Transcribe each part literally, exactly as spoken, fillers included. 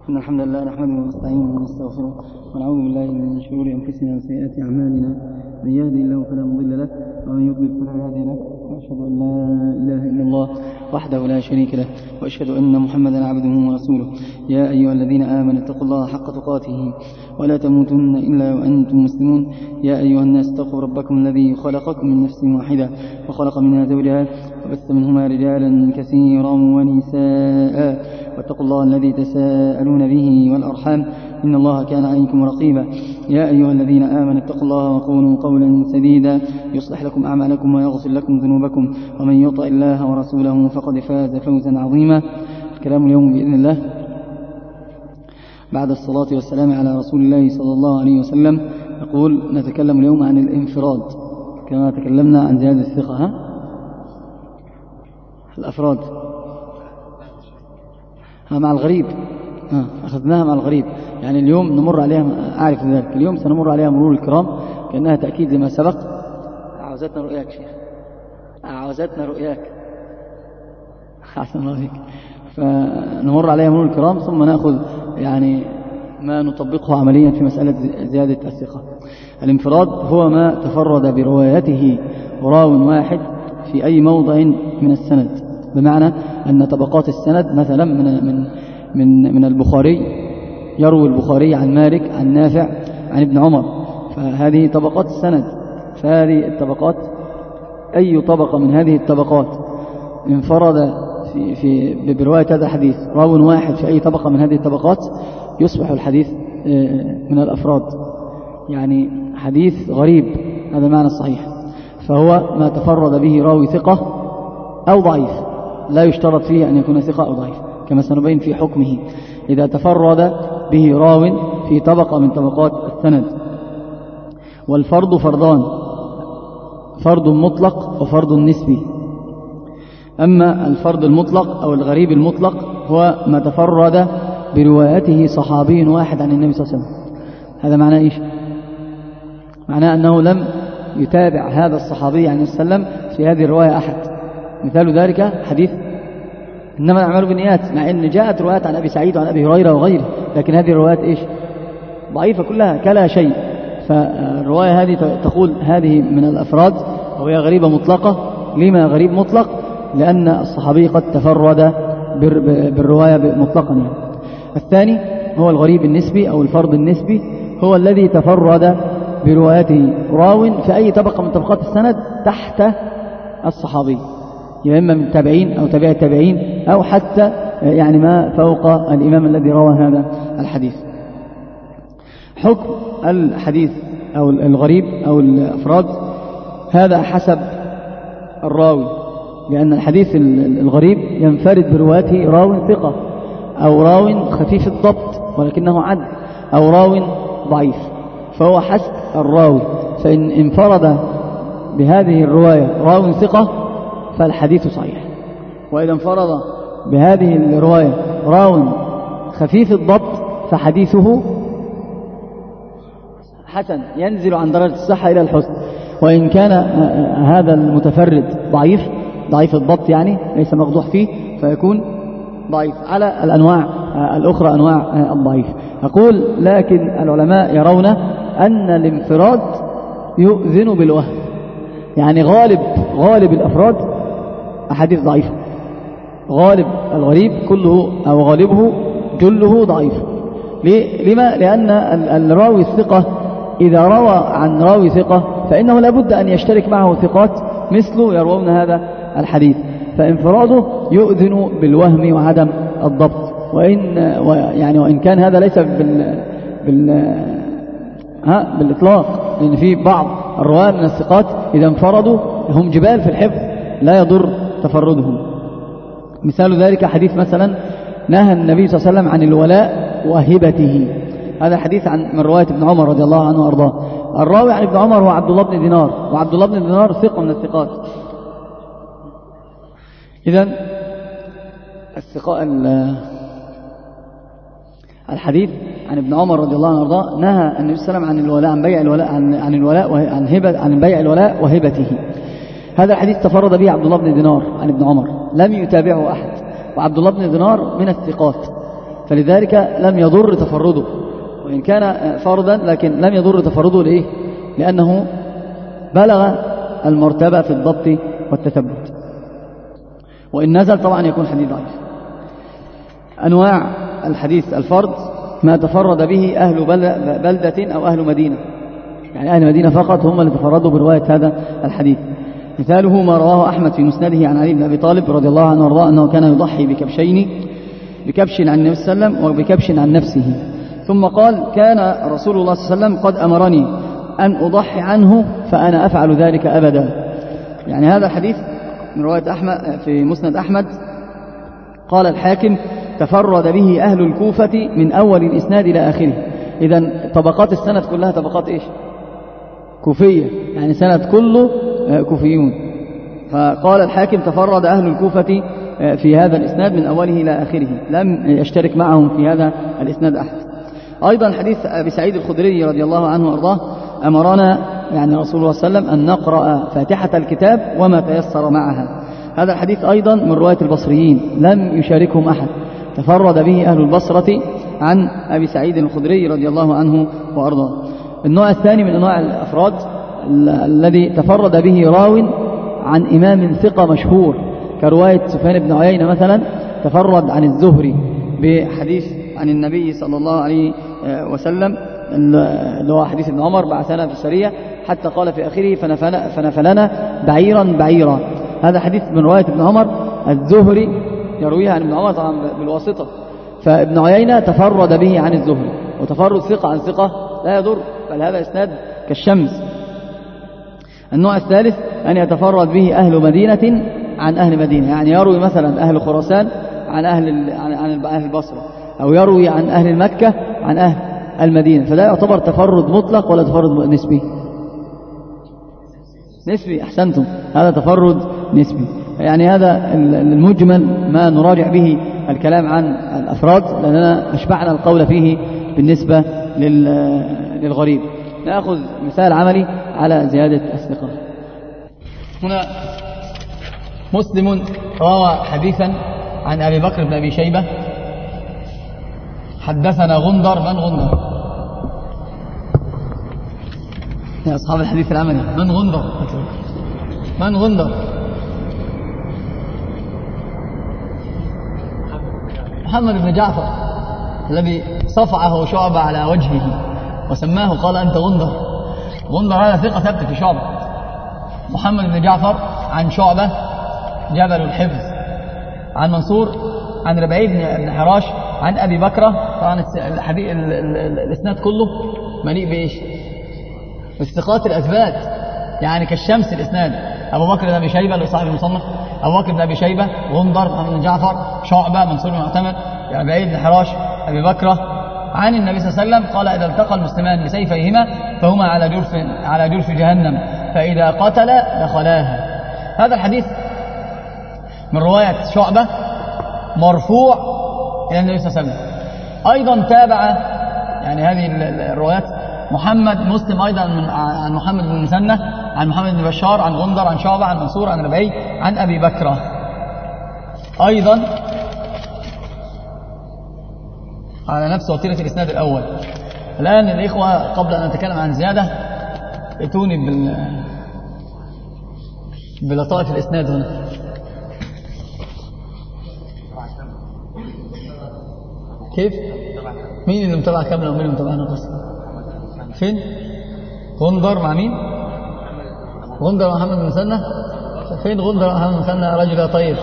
إن الحمد لله نحمده ونستعينه ونستغفره ونعوذ بالله من شرور أنفسنا وسيئات أعمالنا. من يهدي الله فلا مضل له ومن يضلل فلا هادي له، وأشهد أن لا إله إلا الله وحده لا شريك له، وأشهد أن محمدا عبده ورسوله. يا أيها الذين آمنوا اتقوا الله حق تقاته ولا تموتن إلا وأنتم مسلمون. يا أيها الناس اتقوا ربكم الذي خلقكم من نفس واحدة وخلق منها زوجها وبث منهما رجالا كثيرا ونساء، واتقوا الله الذي تساءلون به والأرحام إن الله كان عليكم رقيبا. يا أيها الذين آمنوا اتقوا الله وقولوا قولا سديدا يصلح لكم أعمالكم ويغفر لكم ذنوبكم، ومن يطع الله ورسوله فقد فاز فوزا عظيما. الكلام اليوم بإذن الله بعد الصلاة والسلام على رسول الله صلى الله عليه وسلم. نقول نتكلم اليوم عن الانفراد كما تكلمنا عن زيادة الثقة. ها؟ الأفراد ها مع الغريب، ها أخذناها مع الغريب، يعني اليوم نمر عليها، أعرف ذلك اليوم سنمر عليها مرور الكرام كأنها تأكيد لما سبق. عاوزتنا رؤياك شيخ، عاوزتنا رؤياك حسن الله فيك. فنمر عليها مرور الكرام ثم نأخذ يعني ما نطبقه عمليا في مسألة زيادة الثقة. الانفراد هو ما تفرد بروايته راو واحد في أي موضع من السند، بمعنى أن طبقات السند مثلا من من من من البخاري، يروي البخاري عن مالك عن نافع عن ابن عمر، فهذه طبقات السند. فهذه الطبقات أي طبقة من هذه الطبقات انفرد في في برواية هذا الحديث راو واحد في أي طبقة من هذه الطبقات يصبح الحديث من الأفراد، يعني حديث غريب، هذا معنى الصحيح. فهو ما تفرد به راوي ثقة أو ضعيف، لا يشترط فيه أن يكون ثقة أو ضعيف كما سنبين في حكمه. إذا تفرد به راو في طبقة من طبقات السند. والفرد فردان، فرد مطلق وفرد نسبي. أما الفرد المطلق أو الغريب المطلق هو ما تفرد بروايته صحابي واحد عن النبي صلى الله عليه وسلم. هذا معناه إيش؟ معناه أنه لم يتابع هذا الصحابي عن النبي صلى الله عليه وسلم في هذه الرواية أحد. مثال ذلك حديث إنما الأعمال بالنيات، مع أن جاءت روايات عن أبي سعيد وعن أبي هريرة وغيره، لكن هذه الروايات إيش؟ ضعيفة كلها كلا شيء. فالرواية هذه تقول هذه من الأفراد وهي غريبة مطلقة. لما غريب مطلق؟ لأن الصحابي قد تفرد بالرواية مطلقا يعني. الثاني هو الغريب النسبي أو الفرد النسبي، هو الذي تفرد بروايته راو في أي طبقة من طبقات السند تحت الصحابي، يا إما من التابعين أو تابع التابعين أو حتى يعني ما فوق الإمام الذي روى هذا الحديث. حكم الحديث أو الغريب أو الأفراد هذا حسب الراوي، لأن الحديث الغريب ينفرد بروايته راو ثقة أو راو خفيف الضبط ولكنه عدل أو راو ضعيف، فهو حسب الراوي. فإن انفرد بهذه الرواية راو ثقة فالحديث صحيح، وإذا انفرد بهذه الرواية راو خفيف الضبط فحديثه حسن، ينزل عن درجة الصحة إلى الحسن. وإن كان هذا المتفرد ضعيف ضعيف الضبط يعني ليس مقدوح فيه فيكون ضعيف على الأنواع الأخرى أنواع الضعيف. أقول لكن العلماء يرون أن الانفراد يؤذن بالوهم، يعني غالب غالب الأفراد أحاديث ضعيفة، غالب الغريب كله أو غالبه جله ضعيف. لما؟ لأن الراوي الثقة إذا روى عن راوي ثقة فإنه لابد أن يشترك معه ثقات مثله يروون هذا الحديث، فانفراده يؤذن بالوهم وعدم الضبط. وإن يعني وإن كان هذا ليس بال بال ها بالإطلاق، لأن في بعض الرواة من الثقات إذا انفردوا هم جبال في الحفظ لا يضر تفردهم. مثال ذلك حديث مثلا نهى النبي صلى الله عليه وسلم عن الولاء وهبته، هذا حديث عن من رواية ابن عمر رضي الله عنه وأرضاه. الراوي عن ابن عمر هو عبد الله بن دينار، وعبد الله بن دينار ثقة من الثقات. إذن الثقاء الحديث عن ابن عمر رضي الله عنه وأرضاه نهى النبي صلى الله عليه وسلم عن الولاء عن بيع الولاء عن عن الولاء عن هبة عن بيع الولاء وهبته. هذا الحديث تفرد به عبد الله بن دينار عن ابن عمر، لم يتابعه أحد، وعبد الله بن دينار من الثقات. فلذلك لم يضر تفرده، وإن كان فردا لكن لم يضر تفرده. لإيه؟ لأنه بلغ المرتبة في الضبط والتثبت. وإن نزل طبعا يكون حديث ضعيف. أنواع الحديث الفرد: ما تفرد به أهل بلدة أو أهل مدينة، يعني أهل مدينة فقط هم اللي تفردوا برواية هذا الحديث. مثاله ما رواه أحمد في مسنده عن علي بن أبي طالب رضي الله عنه وارضاه أنه كان يضحي بكبشين، بكبش عن النبي صلى الله عليه وسلم وبكبش عن نفسه، ثم قال: كان رسول الله صلى الله عليه وسلم قد أمرني أن أضحي عنه فأنا أفعل ذلك أبدا. يعني هذا الحديث من رواية أحمد في مسند أحمد. قال الحاكم: تفرد به أهل الكوفة من أول الإسناد إلى آخره. إذن طبقات السند كلها طبقات إيش؟ كوفية، يعني سند كله كوفيون. فقال الحاكم: تفرد أهل الكوفة في هذا الإسناد من أوله إلى آخره، لم يشترك معهم في هذا الإسناد أحد. أيضا حديث أبي سعيد الخدري رضي الله عنه وأرضاه: أمرنا يعني رسول الله صلى الله عليه وسلم أن نقرأ فاتحة الكتاب وما تيسر معها. هذا الحديث أيضا من رواية البصريين، لم يشاركهم أحد، تفرد به أهل البصرة عن أبي سعيد الخدري رضي الله عنه وأرضاه. النوع الثاني من أنواع الأفراد الذي تفرد به راو عن إمام ثقة مشهور، كرواية سفيان بن عيينة مثلا، تفرد عن الزهري بحديث عن النبي صلى الله عليه وسلم اللي هو حديث ابن عمر: بعثنا في السرية حتى قال في آخره: فنفلنا بعيرا بعيرا. هذا حديث من رواية ابن عمر، الزهري يرويها عن ابن عمر طبعا بالواسطة، فابن عيينة تفرد به عن الزهري، وتفرد ثقة عن ثقة لا يضر، بل هذا إسناد كالشمس. النوع الثالث أن يتفرد به أهل مدينة عن أهل مدينة، يعني يروي مثلا أهل خراسان عن أهل عن أهل البصرة، أو يروي عن أهل مكة عن أهل المدينة، فلا يعتبر تفرد مطلق ولا تفرد نسبي. نسبي، أحسنتم، هذا تفرد نسبي. يعني هذا المجمل ما نراجع به الكلام عن الأفراد، لأننا أشبعنا القول فيه بالنسبة للغريب. نأخذ مثال عملي على زيادة الثقة. هنا مسلم روى حديثا عن أبي بكر بن أبي شيبة: حدثنا غندر. من غندر يا أصحاب الحديث العملي؟ من غندر؟ من غندر؟ محمد بن جعفر الذي صفعه شعبة على وجهه وسماه قال: أنت غندر. غندر هذا ثقة ثبت في شعبة. محمد بن جعفر عن شعبة جبل الحفظ، عن منصور عن ربعي بن حراش عن أبي بكرة. طبعا الحديث الإسناد كله مليء بإيش؟ بالثقات الأثبات، يعني كالشمس الإسناد. أبو بكر بن أبي شيبة اللي صاحب المصنف، أبو بكر بن أبي شيبة، غندر، محمد بن جعفر، شعبة، منصور بن معتمد، ربعي بن حراش، أبي بكرة، عن النبي صلى الله عليه وسلم قال: إذا التقى المسلمان بسيفيهما فهما على جرف على جرف جهنم، فإذا قتل دخلاها. هذا الحديث من رواية شعبة مرفوع إلى النبي صلى الله عليه وسلم. أيضا تابع يعني هذه الروايات محمد مسلم أيضا عن محمد بن المثنى عن محمد بن بشار عن غندر عن شعبة عن منصور عن ربعي عن أبي بكرة أيضا على نفس وتيرة الإسناد الأول. الآن الإخوة قبل أن نتكلم عن زيادة ائتوني بال بلطائف الإسناد هنا. كيف؟ مين اللي متابع كاملة ومين اللي متابع ناقص؟ فين؟ غندر مع مين؟ غندر مع محمد بن المثنى. فين غندر مع محمد بن المثنى؟ رجل يا طيب.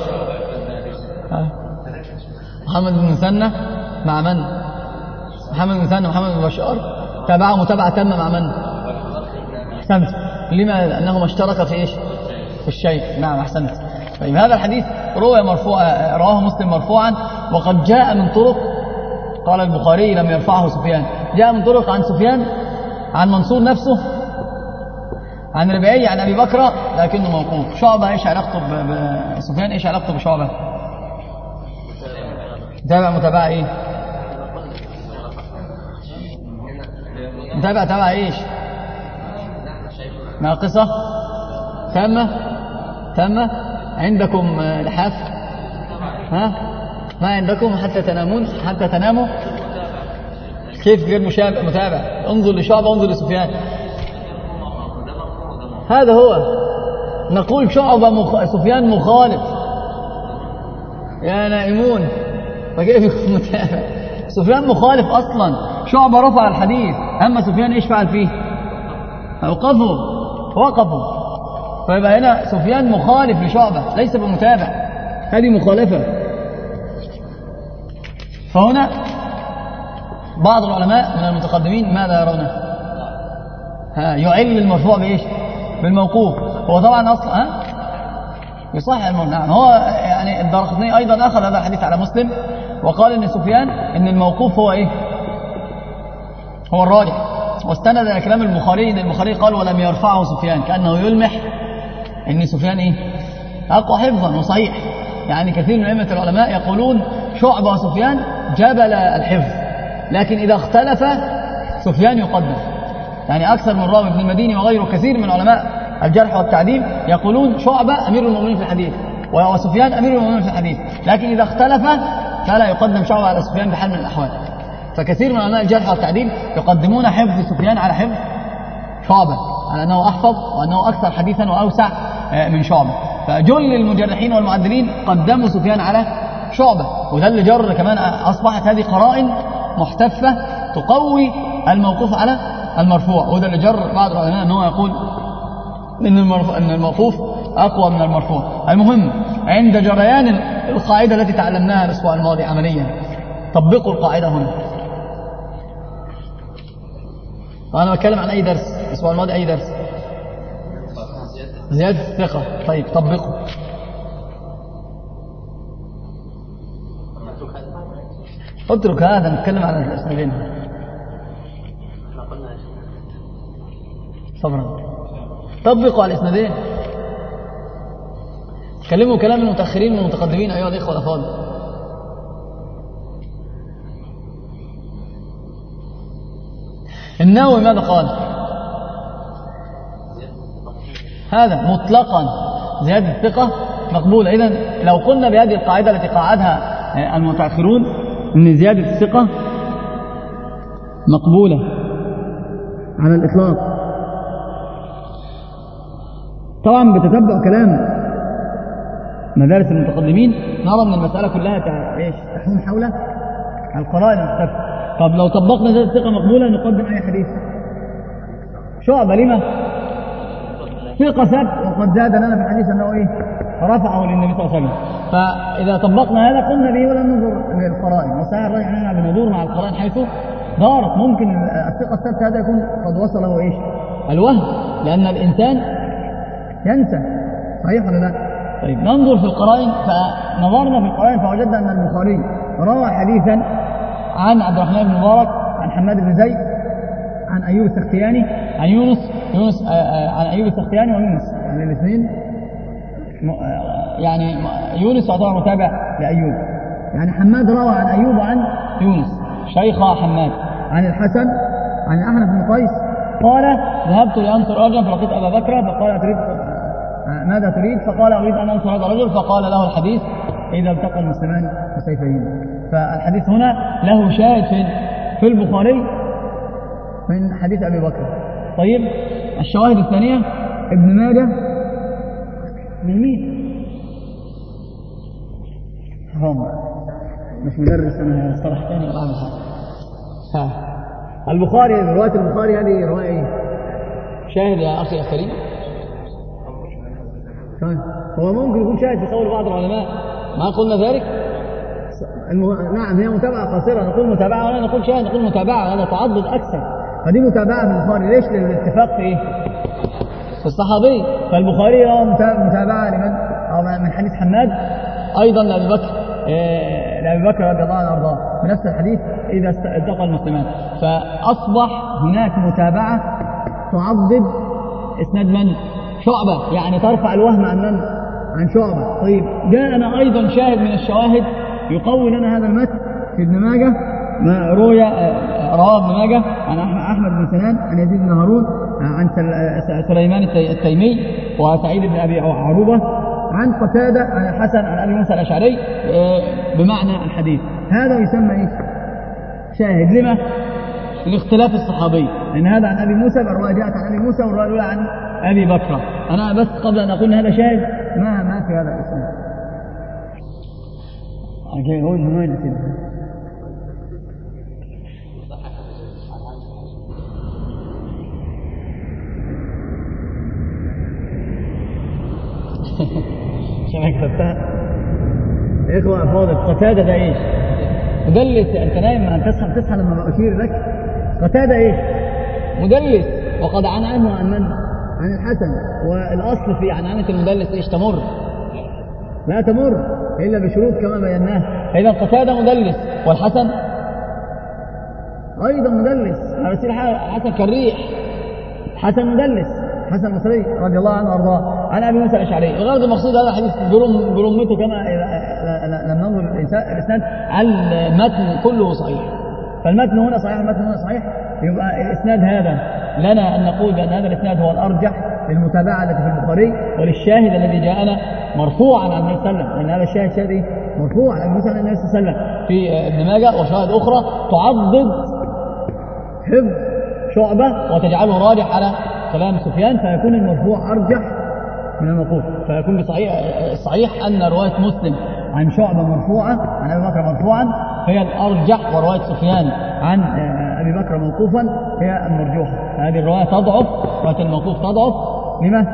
محمد بن المثنى مع من؟ محمد بن المثنى محمد بن بشار تابعه متابعة تامة مع من؟ أحسنت. لما؟ لأنهما اشتركا في إيش؟ في الشيء. نعم أحسنت. طيب هذا الحديث روى مرفوعا، رواه مسلم مرفوعا، وقد جاء من طرق، قال البخاري لم يرفعه سفيان، جاء من طرق عن سفيان عن منصور نفسه عن ربيعي عن أبي بكرة لكنه موقوف. شعبة إيش علاقته بسفيان؟ إيش علاقته بشعبة؟ متابع متابعة إيه؟ متابعة تابعة إيش؟ ناقصة تامة تامة. عندكم لحاف؟ ها؟ ما عندكم حتى تنامون حتى تناموا؟ كيف غير متابع؟ انظر لشعبة انظر لسفيان. هذا هو نقول شعبة مخ... سفيان مخالف يا نائمون، فكيف يكون متابع؟ سفيان مخالف أصلا، شعبة رفع الحديث، أما سفيان إيش فعل فيه؟ أوقفوا وقفوا، فيبقى هنا سفيان مخالف لشعبة ليس بمتابع، هذه مخالفة. فهنا بعض العلماء من المتقدمين ماذا يرونه؟ ها يعل المرفوع بإيش؟ بالموقوف. هو طبعا أصلا ها يصحح المرفوع. نعم، هو يعني الدارقطني أيضا أخذ هذا الحديث على مسلم وقال إن سفيان إن الموقوف هو إيه؟ هو الراجح، واستند إلى كلام البخاري إن البخاري قال ولم يرفعه سفيان، كأنه يلمح إن سفيان إيه؟ أقوى حفظا وصحيح. يعني كثير من أئمة العلماء يقولون شعبة وسفيان جبل الحفظ، لكن إذا اختلف سفيان يقدم. يعني أكثر من راوي ابن المديني وغيره كثير من علماء الجرح والتعديل يقولون شعبة أمير المؤمنين في الحديث وسفيان أمير المؤمنين في الحديث، لكن إذا اختلف فلا يقدم شعبة على سفيان بحال من الأحوال. فكثير من علماء الجرح والتعديل يقدمون حفظ سفيان على حفظ شعبة، على أنه أحفظ وأنه أكثر حديثا وأوسع من شعبة. فجل المجرحين والمعدلين قدموا سفيان على شعبة، وده اللي جر كمان أصبحت هذه قرائن محتفة تقوي الموقوف على المرفوع، وده اللي جر بعض العلماء أنه يقول إن الموقوف أقوى من المرفوع. المهم عند جريان القاعدة التي تعلمناها الأسبوع الماضي عمليا، طبقوا القاعدة هنا. وأنا بتكلم عن أي درس الأسبوع الماضي، أي درس زيادة الثقة. طيب طبقوا. اترك هذا، نتكلم عن الاسنادين. صبرا، طبقوا على الاسنادين، تكلموا كلام المتأخرين والمتقدمين أيها الإخوة الأفاضل. النووي ماذا قال؟ هذا مطلقا زيادة الثقة مقبولة. إذن لو قلنا بهذه القاعدة التي قاعدها المتأخرون أن زيادة الثقة مقبولة على الإطلاق، طبعا بتتبع كلام مدارس المتقدمين نرى من المسألة كلها ايش تحوم حول القرائن المختلفة. طب لو طبقنا زيادة الثقة مقبولة نقدم أي حديث؟ شعبة لما؟ ثقة ثبت وقد زاد لنا في الحديث أنه إيه؟ رفعه للنبي صلى الله عليه وسلم. فإذا طبقنا هذا قلنا به ولا ننظر للقرائن، وسائر الرجع أننا بندور مع القرائن حيث دارت. ممكن الثقة الثبت هذا يكون قد وصله إيش؟ الوهم، لأن الإنسان ينسى، صحيح ولا لا؟ طيب ننظر في القرائن، فنظرنا في القرائن فوجدنا أن البخاري روى حديثا عن عبد الرحمن بن مبارك عن حماد بن زيد عن أيوب السختياني عن يونس يونس عن أيوب السختياني ويونس، يعني الاثنين يعني يونس يعتبر متابع لأيوب. يعني حماد روى عن أيوب وعن يونس شيخ حماد عن الحسن عن أحنف بن قيس قال ذهبت لأنصر رجلا فلقيت أبا بكر فقال تريد ماذا تريد؟ فقال أريد أن أنصر هذا الرجل، فقال له الحديث إذا التقى المسلمان بسيفيهما. فالحديث هنا له شاهد في في البخاري من حديث أبي بكر. طيب الشواهد الثانية ابن ماجه من مين؟ هم مش مدرس أنا صرح ثاني ولا أعمل حاجة. البخاري رواية البخاري هذه رواية إيه؟ شاهد يا أخي الكريم. هو ممكن يكون شاهد في قول بعض العلماء، ما قلنا ذلك. المه... نعم هي متابعة قصيرة، نقول متابعة ولا نقول شاهد، نقول متابعة، هذا تعضد أكثر. فدي متابعة في البخاري، ليش؟ للاتفاق في إيه؟ في الصحابي. فالبخاري له متابعة لمن؟ أو من حديث حماد أيضا لأبي بكر إيه... لأبي بكر رضي الله عنه وارضاه بنفس الحديث إذا التقى المسلمان. فأصبح هناك متابعة تعضد إسناد من؟ شعبة، يعني ترفع الوهم عن من؟ عن شعبة. طيب جاءنا أيضا شاهد من الشواهد يقوي لنا هذا المتن في ابن ماجه، ما روي رواه ابن ماجه عن أحمد بن سنان عن يزيد بن هارون عن سليمان التيمي وسعيد بن أبي عروبة عن قتادة عن الحسن عن أبي موسى الأشعري بمعنى الحديث. هذا يسمى إيه؟ شاهد. لما؟ لاختلاف الصحابي، لأن هذا عن أبي موسى الرواية جاءت عن أبي موسى والرواية الأولى عن أبي بكر. أنا بس قبل أن أقول هذا شاهد ما ما في هذا الإسلام. أجي أقول من وين أتبع؟ شبك فتاة إخوة أفاضل. قتادة ده إيش؟ مدلس. أنت نايم أن تصحى تصحى لما أشير لك. قتادة إيش؟ مدلس. وقد عن عنه عن من؟ عن الحسن. والأصل في عنعنة المدلس إيش؟ تمر لا تمر إلا بشروط كما بيناها. إذا قتادة مدلس والحسن أيضا مدلس. حسن كالريح. حسن مدلس. حسن المصري رضي الله عنه وارضاه عن ابي موسى الاشعري. الغرض المقصود هذا الحديث برمته كما لم ننظر الاسناد المتن كله صحيح. فالمتن هنا صحيح المتن هنا صحيح. يبقى الاسناد هذا لنا ان نقول بان هذا الاسناد هو الارجح للمتابعه التي في البخاري وللشاهد الذي جاءنا مرفوعا عن النبي صلى الله عليه وسلم. لان هذا الشاهد شاهد مرفوع عن النبي صلى الله عليه وسلم في ابن ماجه وشواهد اخرى تعضد حفظ شعبه وتجعله راجح على كلام سفيان، فيكون المرفوع أرجح من الموقوف. فيكون بصحيح الصحيح أن رواية مسلم عن شعبة مرفوعة عن أبي بكر مرفوعا هي الأرجح، ورواية سفيان عن أبي بكر موقوفا هي المرجوحة. هذه الرواية تضعف، رواية الموقوف تضعف. لما؟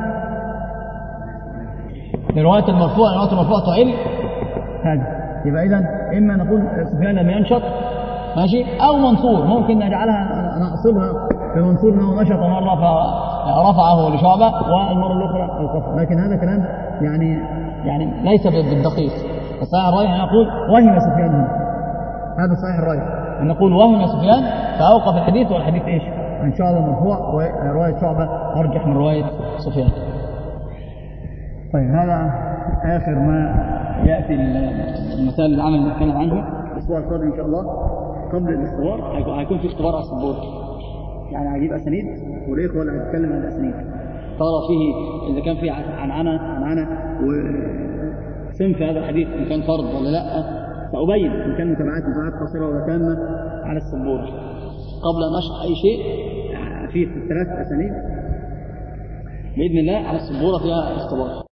لرواية المرفوع رواية المرفوع تعل هذا. يبقى إذن إما نقول سفيان لم ينشط ماشي، أو منصور ممكن نجعلها نقصدها في منصور أنه نشط مرة فرفعه لشعبة والمرة الأخرى القصر. لكن هذا كلام يعني يعني ليس بالدقيق. الصحيح الراجح أن نقول وهم سفيان هنا. هذا صحيح الراجح أن نقول وهم سفيان فأوقف الحديث، والحديث إيش؟ عن شعبة مرفوع، ورواية شعبة أرجح من رواية سفيان. طيب هذا آخر ما يأتي المثال العمل اللي نتكلم عنه الأسبوع القادم إن شاء الله. قبل الاختبار هيكون في اختبار على السبورة، يعني هجيب أسانيد والإخوة اللي هتتكلم عن الأسانيد ترى فيه إذا كان فيه عنعنة عنعنة وسنف هذا الحديث إن كان فرض ولا لا، سأبين إن كان متابعات متابعات قصيرة ولا تامة على السبورة قبل أن أشرح أي شيء. في ثلاث أسانيد بإذن الله على السبورة فيها اختبار.